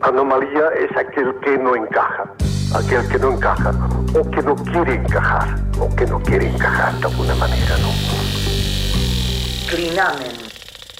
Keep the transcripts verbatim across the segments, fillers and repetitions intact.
Anomalía es aquel que no encaja, aquel que no encaja, o que no quiere encajar, o que no quiere encajar de alguna manera, ¿no? Clinamen.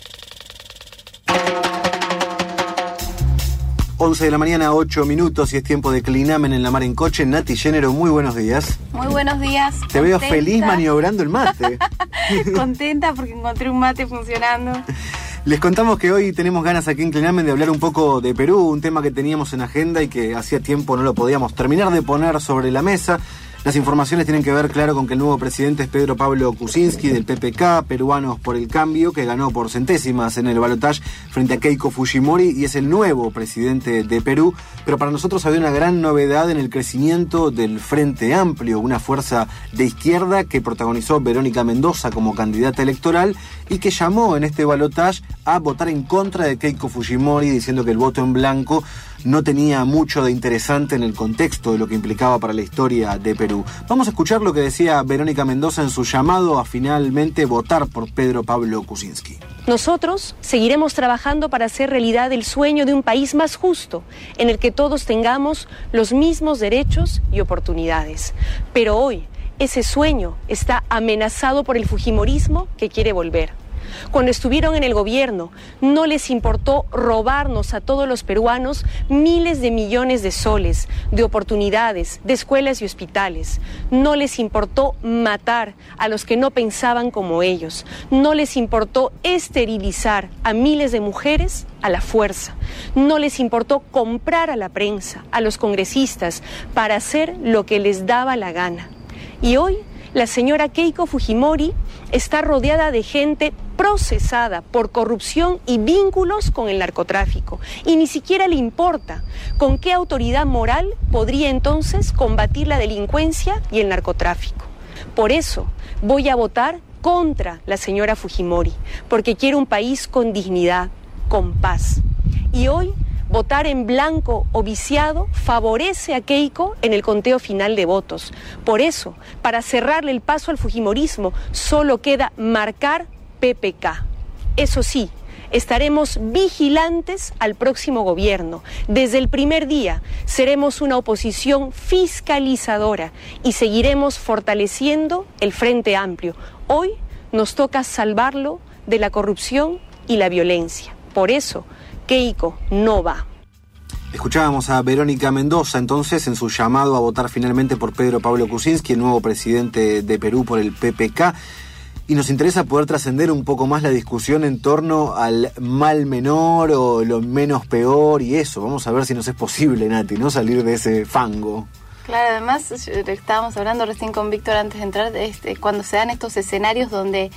once de la mañana, ocho minutos, y es tiempo de Clinamen en la mar en coche. Nati Género, muy buenos días. Muy buenos días. Te contenta. veo feliz maniobrando el mate. Contenta porque encontré un mate funcionando. Les contamos que hoy tenemos ganas aquí en Clinamen de hablar un poco de Perú, un tema que teníamos en agenda y que hacía tiempo no lo podíamos terminar de poner sobre la mesa. Las informaciones tienen que ver, claro, con que el nuevo presidente es Pedro Pablo Kuczynski, del P P K, Peruanos por el Cambio, que ganó por centésimas en el balotaje frente a Keiko Fujimori y es el nuevo presidente de Perú. Pero para nosotros había una gran novedad en el crecimiento del Frente Amplio, una fuerza de izquierda que protagonizó Verónica Mendoza como candidata electoral y que llamó en este balotaje a votar en contra de Keiko Fujimori, diciendo que el voto en blanco no tenía mucho de interesante en el contexto de lo que implicaba para la historia de Perú. Vamos a escuchar lo que decía Verónica Mendoza en su llamado a finalmente votar por Pedro Pablo Kuczynski. Nosotros seguiremos trabajando para hacer realidad el sueño de un país más justo, en el que todos tengamos los mismos derechos y oportunidades. Pero hoy, ese sueño está amenazado por el fujimorismo que quiere volver. Cuando estuvieron en el gobierno, no les importó robarnos a todos los peruanos miles de millones de soles, de oportunidades, de escuelas y hospitales. No les importó matar a los que no pensaban como ellos. No les importó esterilizar a miles de mujeres a la fuerza. No les importó comprar a la prensa, a los congresistas, para hacer lo que les daba la gana. Y hoy, la señora Keiko Fujimori está rodeada de gente procesada por corrupción y vínculos con el narcotráfico. Y ni siquiera le importa con qué autoridad moral podría entonces combatir la delincuencia y el narcotráfico. Por eso voy a votar contra la señora Fujimori, porque quiero un país con dignidad, con paz. Y hoy votar en blanco o viciado favorece a Keiko en el conteo final de votos. Por eso, para cerrarle el paso al fujimorismo, solo queda marcar P P K. Eso sí, estaremos vigilantes al próximo gobierno. Desde el primer día seremos una oposición fiscalizadora y seguiremos fortaleciendo el Frente Amplio. Hoy nos toca salvarlo de la corrupción y la violencia. Por eso, Keiko no va. Escuchábamos a Verónica Mendoza entonces en su llamado a votar finalmente por Pedro Pablo Kuczynski, el nuevo presidente de Perú por el P P K. Y nos interesa poder trascender un poco más la discusión en torno al mal menor o lo menos peor y eso. Vamos a ver si nos es posible, Nati, ¿no? Salir de ese fango. Claro, además, estábamos hablando recién con Víctor antes de entrar, este, cuando se dan estos escenarios donde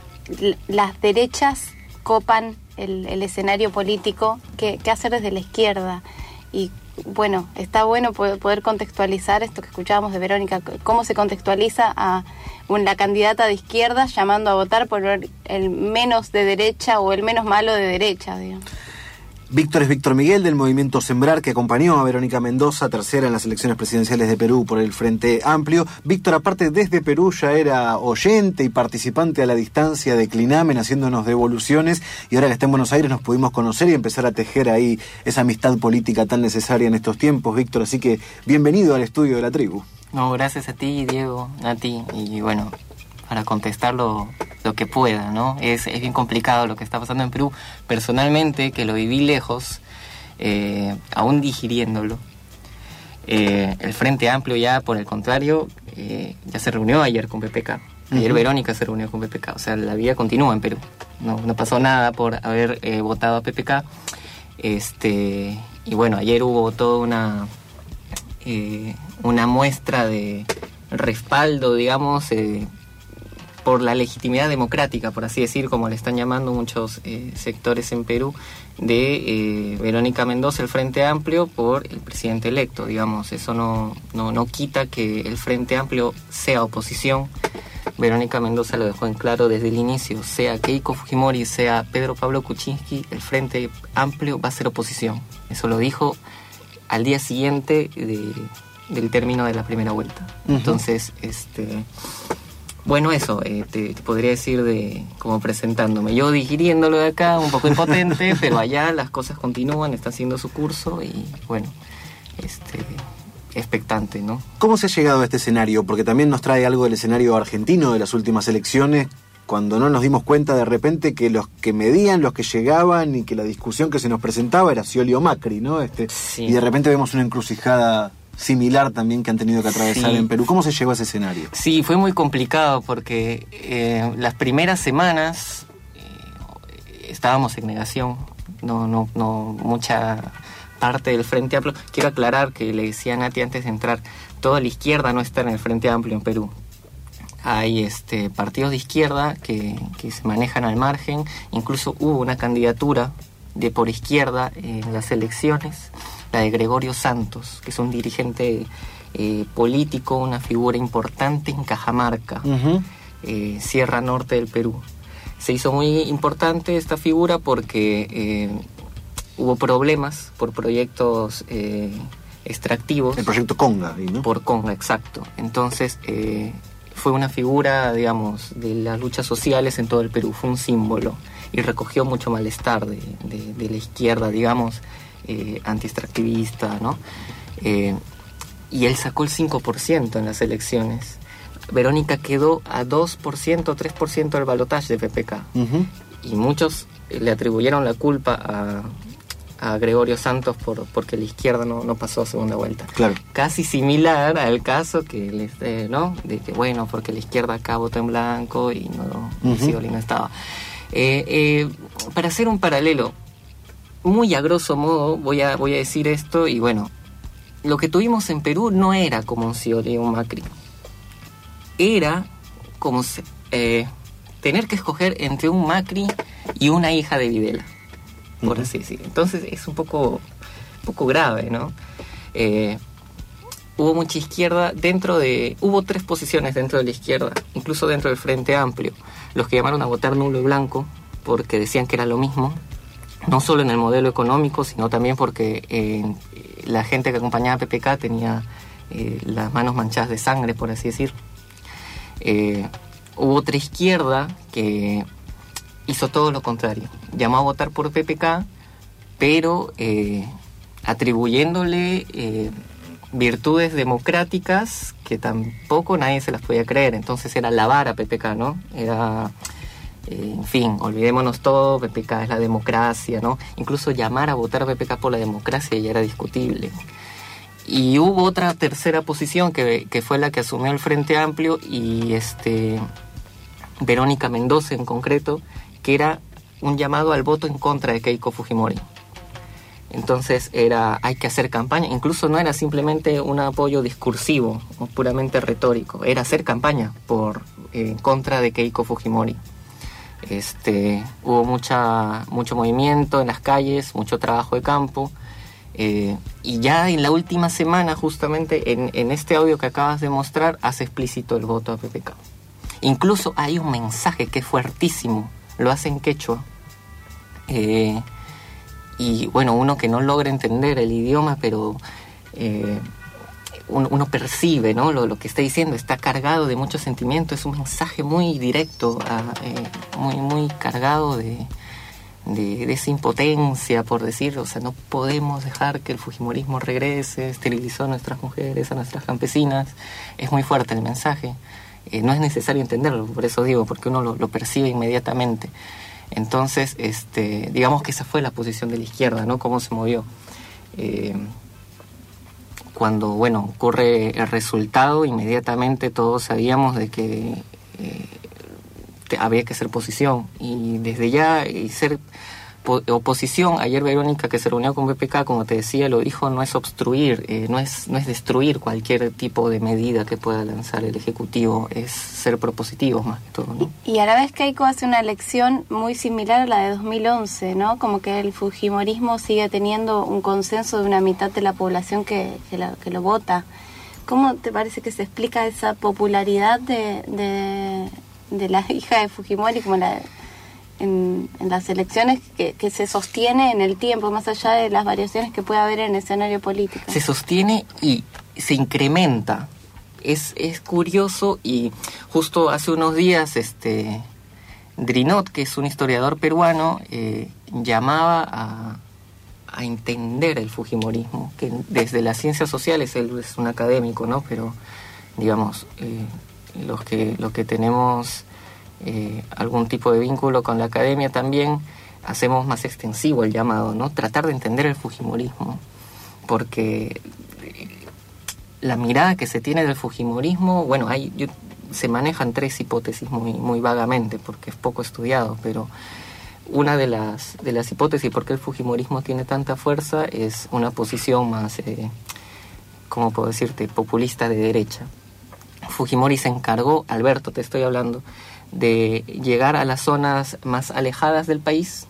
las derechas copan el, el escenario político, ¿qué, qué hacer desde la izquierda? Y bueno, está bueno poder, poder contextualizar esto que escuchábamos de Verónica, cómo se contextualiza a la candidata de izquierda llamando a votar por el menos de derecha o el menos malo de derecha, digamos. Víctor es Víctor Miguel del movimiento Sembrar, que acompañó a Verónica Mendoza, tercera en las elecciones presidenciales de Perú por el Frente Amplio. Víctor, aparte desde Perú ya era oyente y participante a la distancia de Clinamen, haciéndonos devoluciones, y ahora que está en Buenos Aires nos pudimos conocer y empezar a tejer ahí esa amistad política tan necesaria en estos tiempos, Víctor, así que bienvenido al estudio de la tribu. No, gracias a ti, Diego, a ti, y bueno, para contestar lo, lo que pueda, ¿no? Es, es bien complicado lo que está pasando en Perú. Personalmente, que lo viví lejos, eh, aún digiriéndolo, eh, el Frente Amplio ya, por el contrario, eh, ya se reunió ayer con P P K. Ayer uh-huh. Verónica se reunió con P P K. O sea, la vida continúa en Perú. No, no pasó nada por haber eh, votado a P P K. Este, y bueno, ayer hubo toda una, eh, una muestra de respaldo, digamos, eh, por la legitimidad democrática, por así decir, como le están llamando muchos eh, sectores en Perú, de eh, Verónica Mendoza, el Frente Amplio, por el presidente electo, digamos. Eso no, no, no quita que el Frente Amplio sea oposición. Verónica Mendoza lo dejó en claro desde el inicio, sea Keiko Fujimori, sea Pedro Pablo Kuczynski, el Frente Amplio va a ser oposición. Eso lo dijo al día siguiente de, del término de la primera vuelta. Uh-huh. Entonces, este... Bueno, eso, eh, te, te podría decir de como presentándome. Yo digiriéndolo de acá, un poco impotente, pero allá las cosas continúan, está haciendo su curso y bueno, este, expectante, ¿no? ¿Cómo se ha llegado a este escenario? Porque también nos trae algo del escenario argentino de las últimas elecciones, cuando no nos dimos cuenta de repente que los que medían, los que llegaban y que la discusión que se nos presentaba era Scioli o Macri, ¿no? Este, sí. Y de repente vemos una encrucijada similar también que han tenido que atravesar sí. en Perú. ¿Cómo se llegó a ese escenario? Sí, fue muy complicado porque eh, las primeras semanas eh, estábamos en negación, no, no, no, mucha parte del Frente Amplio. Quiero aclarar que le decía a Nati antes de entrar, toda la izquierda no está en el Frente Amplio en Perú. Hay este, partidos de izquierda que, que se manejan al margen, incluso hubo una candidatura de por izquierda en las elecciones, la de Gregorio Santos, que es un dirigente eh, político, una figura importante en Cajamarca, uh-huh. eh, Sierra Norte del Perú. Se hizo muy importante esta figura porque eh, hubo problemas por proyectos eh, extractivos. El proyecto Conga, ¿no? Por Conga, exacto. Entonces eh, fue una figura, digamos, de las luchas sociales en todo el Perú, fue un símbolo y recogió mucho malestar de, de, de la izquierda, digamos, Eh, anti-extractivista, ¿no? Eh, y él sacó el cinco por ciento en las elecciones. Verónica quedó a dos por ciento, tres por ciento del balotaje de P P K. Uh-huh. Y muchos le atribuyeron la culpa a, a Gregorio Santos por, porque la izquierda no, no pasó a segunda vuelta. Claro. Casi similar al caso que les, eh, ¿no? De que, bueno, porque la izquierda acá votó en blanco y no, uh-huh. Scioli no estaba. Eh, eh, para hacer un paralelo, muy a grosso modo voy a, voy a decir esto, y bueno, lo que tuvimos en Perú no era como un Scioli o un Macri. Era como eh, tener que escoger entre un Macri y una hija de Videla, por uh-huh. así decirlo. Entonces es un poco, un poco grave, ¿no? Eh, hubo mucha izquierda dentro de... Hubo tres posiciones dentro de la izquierda, incluso dentro del Frente Amplio. Los que llamaron a votar nulo y blanco porque decían que era lo mismo, no solo en el modelo económico, sino también porque eh, la gente que acompañaba a P P K tenía eh, las manos manchadas de sangre, por así decir. Eh, hubo otra izquierda que hizo todo lo contrario. Llamó a votar por P P K, pero eh, atribuyéndole eh, virtudes democráticas que tampoco nadie se las podía creer. Entonces era lavar a P P K, ¿no? Era... Eh, en fin, olvidémonos todo, P P K es la democracia, ¿no? Incluso llamar a votar a P P K por la democracia ya era discutible. Y hubo otra tercera posición que, que fue la que asumió el Frente Amplio y este Verónica Mendoza en concreto, que era un llamado al voto en contra de Keiko Fujimori. Entonces era, hay que hacer campaña, incluso no era simplemente un apoyo discursivo o puramente retórico, era hacer campaña por eh, en contra de Keiko Fujimori. Este, hubo mucha, mucho movimiento en las calles, mucho trabajo de campo, eh, y ya en la última semana, justamente en, en este audio que acabas de mostrar, hace explícito el voto a P P K. Incluso hay un mensaje que es fuertísimo, lo hace en quechua, eh, y bueno, uno que no logra entender el idioma, pero eh, uno, uno percibe, ¿no? Lo, lo que está diciendo está cargado de mucho sentimiento, es un mensaje muy directo, a, eh, muy, muy cargado de, de, de esa impotencia, por decir, o sea, no podemos dejar que el fujimorismo regrese, esterilizó a nuestras mujeres, a nuestras campesinas. Es muy fuerte el mensaje, eh, no es necesario entenderlo, por eso digo, porque uno lo, lo percibe inmediatamente. Entonces, este, digamos que esa fue la posición de la izquierda, ¿no? Cómo se movió. Eh, Cuando, bueno, ocurre el resultado, inmediatamente todos sabíamos de que eh, te, había que ser oposición. Y desde ya, y ser po- oposición, ayer Verónica, que se reunió con P P K, como te decía, lo dijo, no es obstruir, eh, no es, no es destruir cualquier tipo de medida que pueda lanzar el Ejecutivo, es ser propositivos más que todo, ¿no? Y, y a la vez Keiko hace una elección muy similar a la de dos mil once, ¿no? Como que el fujimorismo sigue teniendo un consenso de una mitad de la población que, que, la, que lo vota. ¿Cómo te parece que se explica esa popularidad de, de, de la hija de Fujimori como la, en, en las elecciones que, que se sostiene en el tiempo, más allá de las variaciones que puede haber en el escenario político? Se sostiene y se incrementa es, es curioso, y justo hace unos días este Drinot, que es un historiador peruano, eh, llamaba a, a entender el fujimorismo, que desde las ciencias sociales, él es un académico, ¿no? Pero, digamos, eh, los que, los que tenemos eh, algún tipo de vínculo con la academia también, hacemos más extensivo el llamado, ¿no? Tratar de entender el fujimorismo, porque la mirada que se tiene del fujimorismo, bueno, hay... Yo, se manejan tres hipótesis muy, muy vagamente, porque es poco estudiado, pero una de las, de las hipótesis por qué el fujimorismo tiene tanta fuerza es una posición más, eh, ¿cómo puedo decirte?, populista de derecha. Fujimori se encargó, Alberto te estoy hablando, de llegar a las zonas más alejadas del país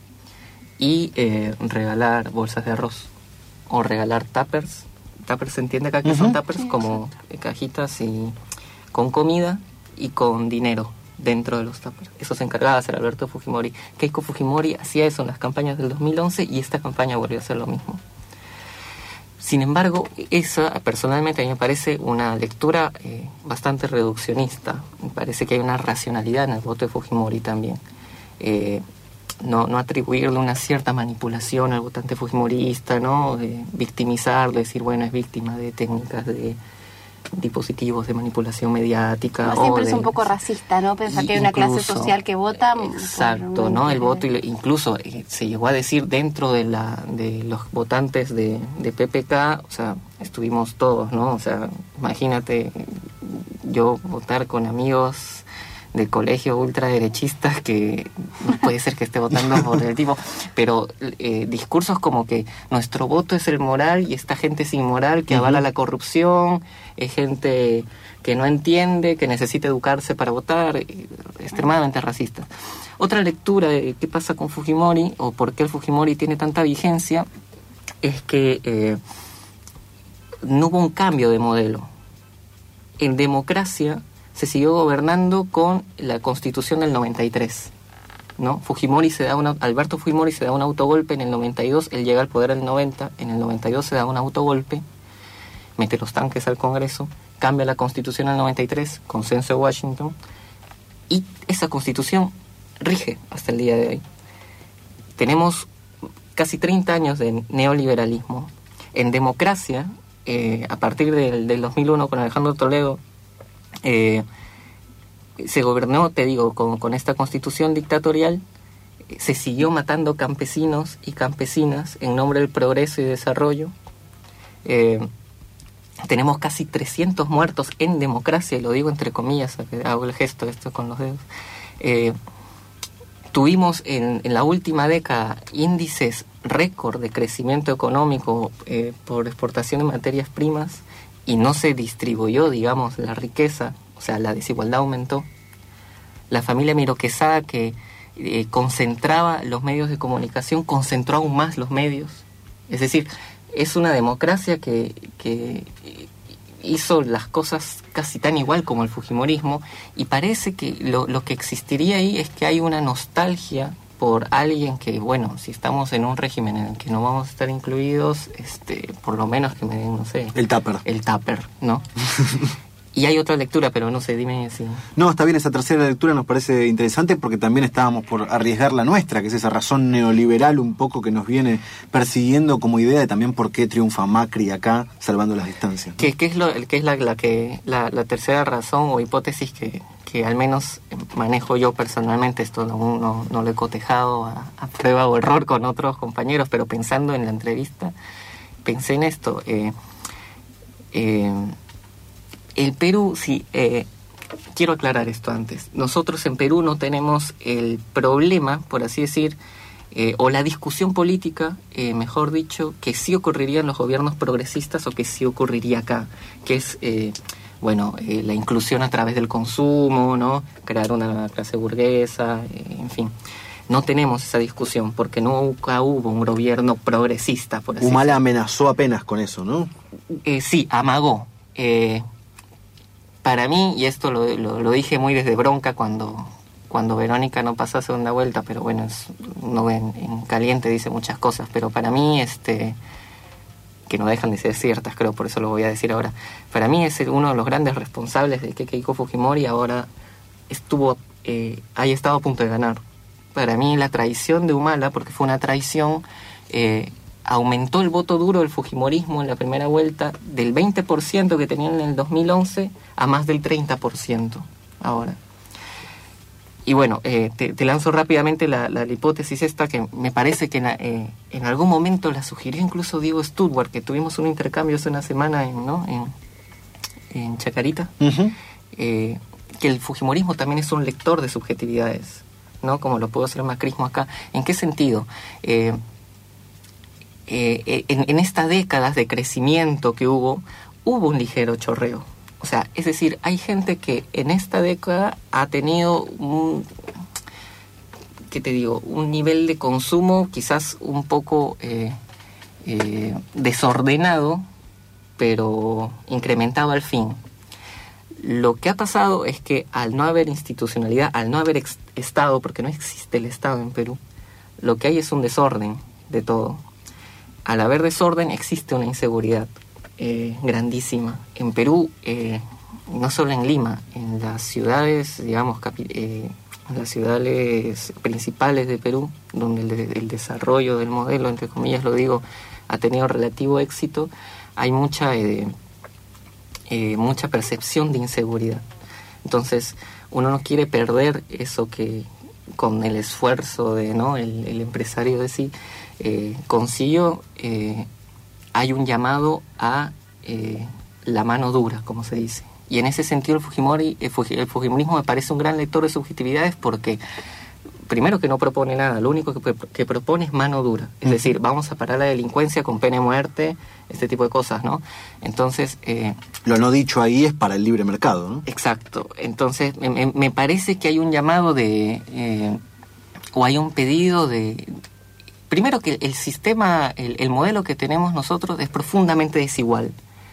y eh, regalar bolsas de arroz o regalar tuppers. Tuppers, ¿se entiende acá que uh-huh. son tuppers? Sí, como sí. cajitas y con comida y con dinero dentro de los tuppers. Eso se encargaba de hacer Alberto Fujimori. Keiko Fujimori hacía eso en las campañas del dos mil once y esta campaña volvió a hacer lo mismo. Sin embargo, esa personalmente a mí me parece una lectura eh, bastante reduccionista. Me parece que hay una racionalidad en el voto de Fujimori también. Eh, no, no atribuirle una cierta manipulación al votante fujimorista, ¿no? De victimizarlo, decir, bueno, es víctima de técnicas de dispositivos de manipulación mediática. No, siempre o de, es un poco racista, ¿no? Pensar que hay una clase social que vota. Exacto, por, ¿no? El voto, incluso eh, se llegó a decir dentro de la de los votantes de, de P P K, o sea, estuvimos todos, ¿no? O sea, imagínate yo votar con amigos del colegio ultraderechistas que no puede ser que esté votando por el tipo, pero eh, discursos como que nuestro voto es el moral y esta gente es inmoral, que uh-huh. avala la corrupción, es gente que no entiende, que necesita educarse para votar, eh, extremadamente racista. Otra lectura de qué pasa con Fujimori o por qué el Fujimori tiene tanta vigencia es que eh, no hubo un cambio de modelo. En democracia se siguió gobernando con la Constitución del noventa y tres, ¿no? Fujimori se da una, Alberto Fujimori se da un autogolpe en el noventa y dos, él llega al poder en el noventa, en el noventa y dos se da un autogolpe, mete los tanques al Congreso, cambia la Constitución en el noventa y tres, consenso de Washington, y esa Constitución rige hasta el día de hoy. Tenemos casi treinta años de neoliberalismo. En democracia, eh, a partir del, del dos mil uno con Alejandro Toledo, Eh, se gobernó, te digo, con, con esta constitución dictatorial, eh, se siguió matando campesinos y campesinas en nombre del progreso y desarrollo. Eh, tenemos casi trescientos muertos en democracia, y lo digo entre comillas, hago el gesto esto con los dedos. Eh, tuvimos en, en la última década índices récord de crecimiento económico eh, por exportación de materias primas, y no se distribuyó, digamos, la riqueza, o sea, la desigualdad aumentó. La familia Miro Quesada, que eh, concentraba los medios de comunicación, concentró aún más los medios. Es decir, es una democracia que, que hizo las cosas casi tan igual como el fujimorismo, y parece que lo, lo que existiría ahí es que hay una nostalgia por alguien que, bueno, si estamos en un régimen en el que no vamos a estar incluidos, este, por lo menos que me den, no sé... El tupper. El tupper, ¿no? Y hay otra lectura, pero no sé, dime si... No, está bien, esa tercera lectura nos parece interesante porque también estábamos por arriesgar la nuestra, que es esa razón neoliberal un poco que nos viene persiguiendo como idea de también por qué triunfa Macri acá, salvando las distancias, ¿no? ¿Qué, qué es, lo, qué es la, la, que, la, la tercera razón o hipótesis que... que al menos manejo yo personalmente? Esto no, no, no lo he cotejado a, a prueba o error con otros compañeros, pero pensando en la entrevista, pensé en esto. Eh, eh, el Perú, sí, eh, quiero aclarar esto antes. Nosotros en Perú no tenemos el problema, por así decir, eh, o la discusión política, eh, mejor dicho, que sí ocurriría en los gobiernos progresistas o que sí ocurriría acá, que es... Eh, bueno, eh, la inclusión a través del consumo, ¿no? Crear una clase burguesa, eh, en fin. No tenemos esa discusión porque nunca hubo un gobierno progresista, por así decirlo. Humala amenazó apenas con eso, ¿no? Eh, sí, amagó. Eh, para mí, y esto lo, lo, lo dije muy desde bronca cuando, cuando Verónica no pasó a segunda vuelta, pero bueno, es, uno en, en caliente dice muchas cosas, pero para mí, este... que no dejan de ser ciertas, creo, por eso lo voy a decir ahora. Para mí es uno de los grandes responsables de que Keiko Fujimori ahora estuvo, eh, haya estado a punto de ganar. Para mí la traición de Humala, porque fue una traición, eh, aumentó el voto duro del fujimorismo en la primera vuelta del veinte por ciento que tenían en el dos mil once a más del treinta por ciento ahora. Y bueno, eh, te, te lanzo rápidamente la, la, la hipótesis esta, que me parece que en, eh, en algún momento la sugirió incluso Diego Stuttgart, que tuvimos un intercambio hace una semana en, ¿no? en, en Chacarita, uh-huh. eh, que el fujimorismo también es un lector de subjetividades, ¿no? Como lo pudo hacer el macrismo acá. ¿En qué sentido? Eh, eh, en, en esta década de crecimiento que hubo, hubo un ligero chorreo. O sea, es decir, hay gente que en esta década ha tenido un, ¿qué te digo? Un nivel de consumo quizás un poco eh, eh, desordenado, pero incrementado al fin. Lo que ha pasado es que al no haber institucionalidad, al no haber ex- Estado, porque no existe el Estado en Perú, lo que hay es un desorden de todo. Al haber desorden existe una inseguridad eh, grandísima. En Perú, eh, no solo en Lima, en las ciudades, digamos, capi- eh, en las ciudades principales de Perú, donde el, de- el desarrollo del modelo, entre comillas lo digo, ha tenido relativo éxito, hay mucha... Eh, Eh, mucha percepción de inseguridad. Entonces uno no quiere perder eso que con el esfuerzo de no el, el empresario de sí eh, consiguió. Eh, hay un llamado a eh, la mano dura, como se dice, y en ese sentido el Fujimori el, Fuj, el fujimorismo me parece un gran lector de subjetividades, porque primero que no propone nada, lo único que, que propone es mano dura, es decir, vamos a parar la delincuencia con pena de muerte, este tipo de cosas, ¿no? Entonces... Eh, lo no dicho ahí es para el libre mercado, ¿no? Exacto. Entonces, me, me parece que hay un llamado de... Eh, o hay un pedido de... Primero que el sistema, el, el modelo que tenemos nosotros es profundamente desigual.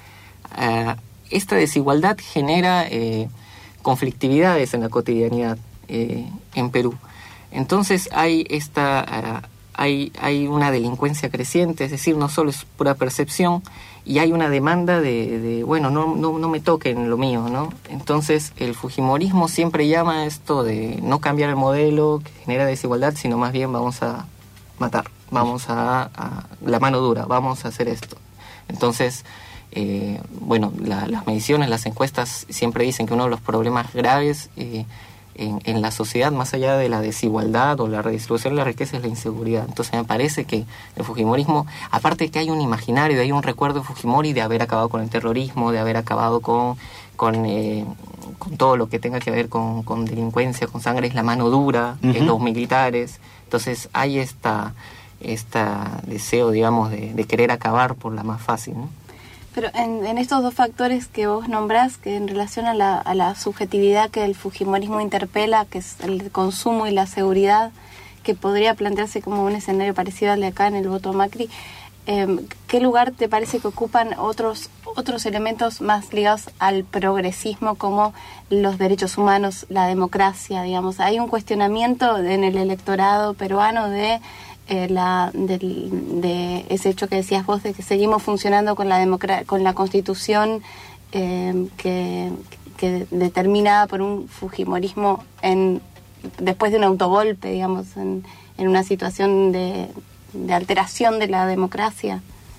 Uh, esta desigualdad genera eh, conflictividades en la cotidianidad eh, en Perú. Entonces hay esta uh, hay hay una delincuencia creciente, es decir, no solo es pura percepción, y hay una demanda de, de bueno, no, no no me toquen lo mío, ¿no? Entonces el fujimorismo siempre llama a esto de no cambiar el modelo que genera desigualdad, sino más bien vamos a matar, vamos a, a la mano dura, vamos a hacer esto. Entonces, eh, bueno, la, las mediciones, las encuestas siempre dicen que uno de los problemas graves eh, En, en la sociedad, más allá de la desigualdad o la redistribución de la riqueza, es la inseguridad. Entonces me parece que el fujimorismo, aparte de que hay un imaginario, hay un recuerdo de Fujimori de haber acabado con el terrorismo, de haber acabado con con, eh, con todo lo que tenga que ver con, con delincuencia, con sangre, es la mano dura, uh-huh. en los militares. Entonces hay esta, esta deseo, digamos, de, de querer acabar por la más fácil, ¿no? Pero en, en estos dos factores que vos nombrás, que en relación a la, a la subjetividad que el fujimorismo interpela, que es el consumo y la seguridad, que podría plantearse como un escenario parecido al de acá en el voto Macri, eh, ¿qué lugar te parece que ocupan otros otros elementos más ligados al progresismo, como los derechos humanos, la democracia, digamos? Hay un cuestionamiento en el electorado peruano de... Eh, la, de, de ese hecho que decías vos, de que seguimos funcionando con la democra- con la constitución eh, que, que determinada por un fujimorismo en, después de un autogolpe, digamos, en, en una situación de, de alteración de la democracia.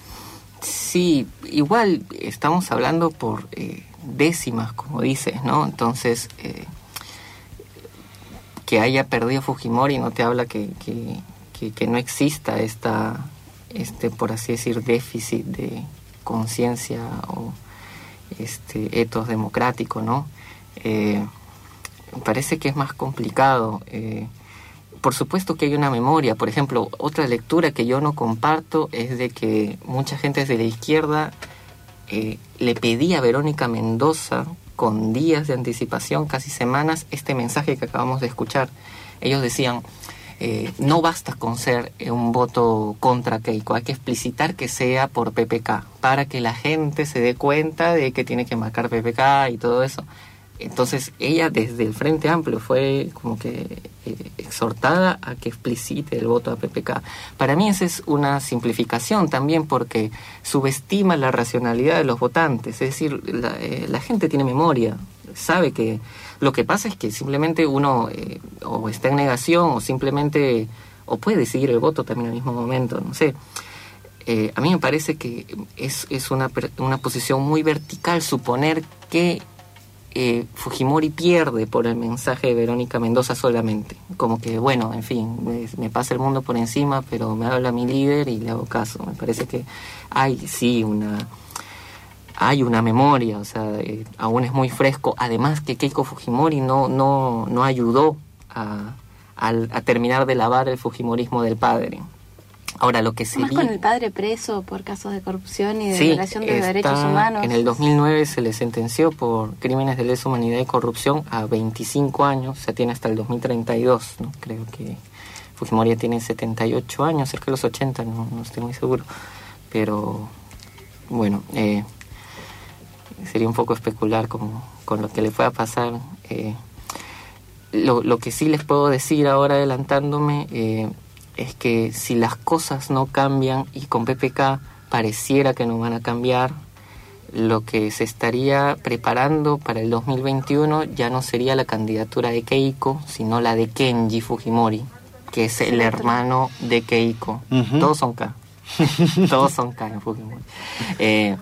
Sí, igual estamos hablando por eh, décimas, como dices, ¿no? Entonces, eh, que haya perdido Fujimori no te habla que... que Que, que no exista esta, este, por así decir, déficit de conciencia o este ethos democrático, ¿no? Eh, me parece que es más complicado. Eh, por supuesto que hay una memoria. Por ejemplo, otra lectura que yo no comparto es de que mucha gente desde la izquierda eh, le pedía a Verónica Mendoza, con días de anticipación, casi semanas, este mensaje que acabamos de escuchar. Ellos decían... Eh, no basta con ser eh, un voto contra Keiko, hay que explicitar que sea por P P K, para que la gente se dé cuenta de que tiene que marcar P P K y todo eso. Entonces ella desde el Frente Amplio fue como que eh, exhortada a que explicite el voto a P P K. Para mí esa es una simplificación también, porque subestima la racionalidad de los votantes. Es decir, la, eh, la gente tiene memoria, sabe que lo que pasa es que simplemente uno eh, o está en negación o simplemente o puede decidir el voto también al mismo momento, no sé. Eh, a mí me parece que es, es una, una posición muy vertical suponer que Eh, Fujimori pierde por el mensaje de Verónica Mendoza solamente, como que bueno, en fin, me, me pasa el mundo por encima, pero me habla mi líder y le hago caso. Me parece que hay sí una hay una memoria, o sea, eh, aún es muy fresco, además que Keiko Fujimori no no no ayudó a, a, a terminar de lavar el fujimorismo del padre. Ahora, lo que sería... Más con el padre preso por casos de corrupción y de sí, violación de está, derechos humanos. En el dos mil nueve se le sentenció por crímenes de lesa humanidad y corrupción a veinticinco años, o sea, tiene hasta el dos mil treinta y dos, ¿no? Creo que Fujimori tiene setenta y ocho años, cerca de los ochenta, no, no estoy muy seguro. Pero, bueno, eh, sería un poco especular con, con lo que le pueda pasar. Eh, lo, lo que sí les puedo decir ahora, adelantándome... Eh, es que si las cosas no cambian y con P P K pareciera que no van a cambiar, lo que se estaría preparando para el dos mil veintiuno ya no sería la candidatura de Keiko, sino la de Kenji Fujimori, que es el hermano de Keiko. Uh-huh. Todos son K. Todos son K en Fujimori. Eh,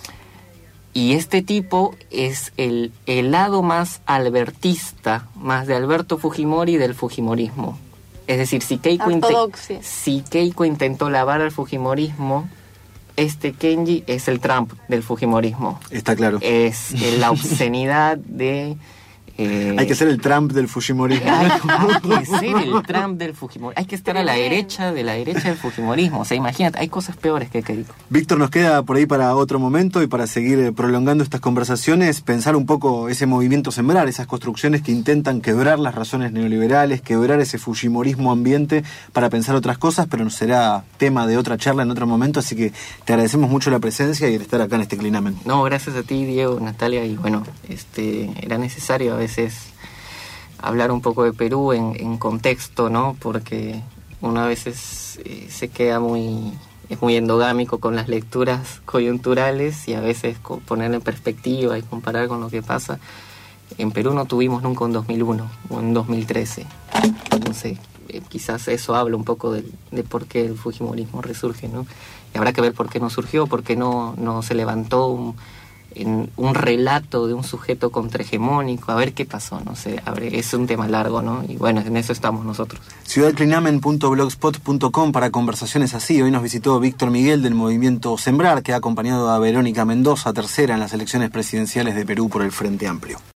y este tipo es el, el lado más albertista, más de Alberto Fujimori del fujimorismo. Es decir, si Keiko, inte- si Keiko intentó lavar al fujimorismo, este Kenji es el Trump del fujimorismo. Está claro. Es la obscenidad de... Eh, hay que ser el Trump del fujimorismo. Hay, hay que ser el Trump del fujimorismo. Hay que estar a la derecha de la derecha del fujimorismo. O sea, imagínate, hay cosas peores que Keiko. Víctor, nos queda por ahí para otro momento y para seguir prolongando estas conversaciones, pensar un poco ese movimiento Sembrar, esas construcciones que intentan quebrar las razones neoliberales, quebrar ese fujimorismo ambiente para pensar otras cosas, pero no será tema de otra charla en otro momento, así que te agradecemos mucho la presencia y el estar acá en este Clinamen. No, gracias a ti, Diego, Natalia, y bueno, este era necesario a veces es hablar un poco de Perú en, en contexto, ¿no? Porque uno a veces eh, se queda muy es muy endogámico con las lecturas coyunturales y a veces poner en perspectiva y comparar con lo que pasa. En Perú no tuvimos nunca un dos mil uno o un dos mil trece. Entonces, eh, quizás eso habla un poco de, de por qué el fujimorismo resurge, ¿no? Y habrá que ver por qué no surgió, por qué no, no se levantó un... en un relato de un sujeto contrahegemónico, a ver qué pasó, no sé, a ver, es un tema largo, ¿no? Y bueno, en eso estamos nosotros. ciudad clinamen punto blogspot punto com para conversaciones así. Hoy nos visitó Víctor Miguel del movimiento Sembrar, que ha acompañado a Verónica Mendoza, tercera en las elecciones presidenciales de Perú por el Frente Amplio.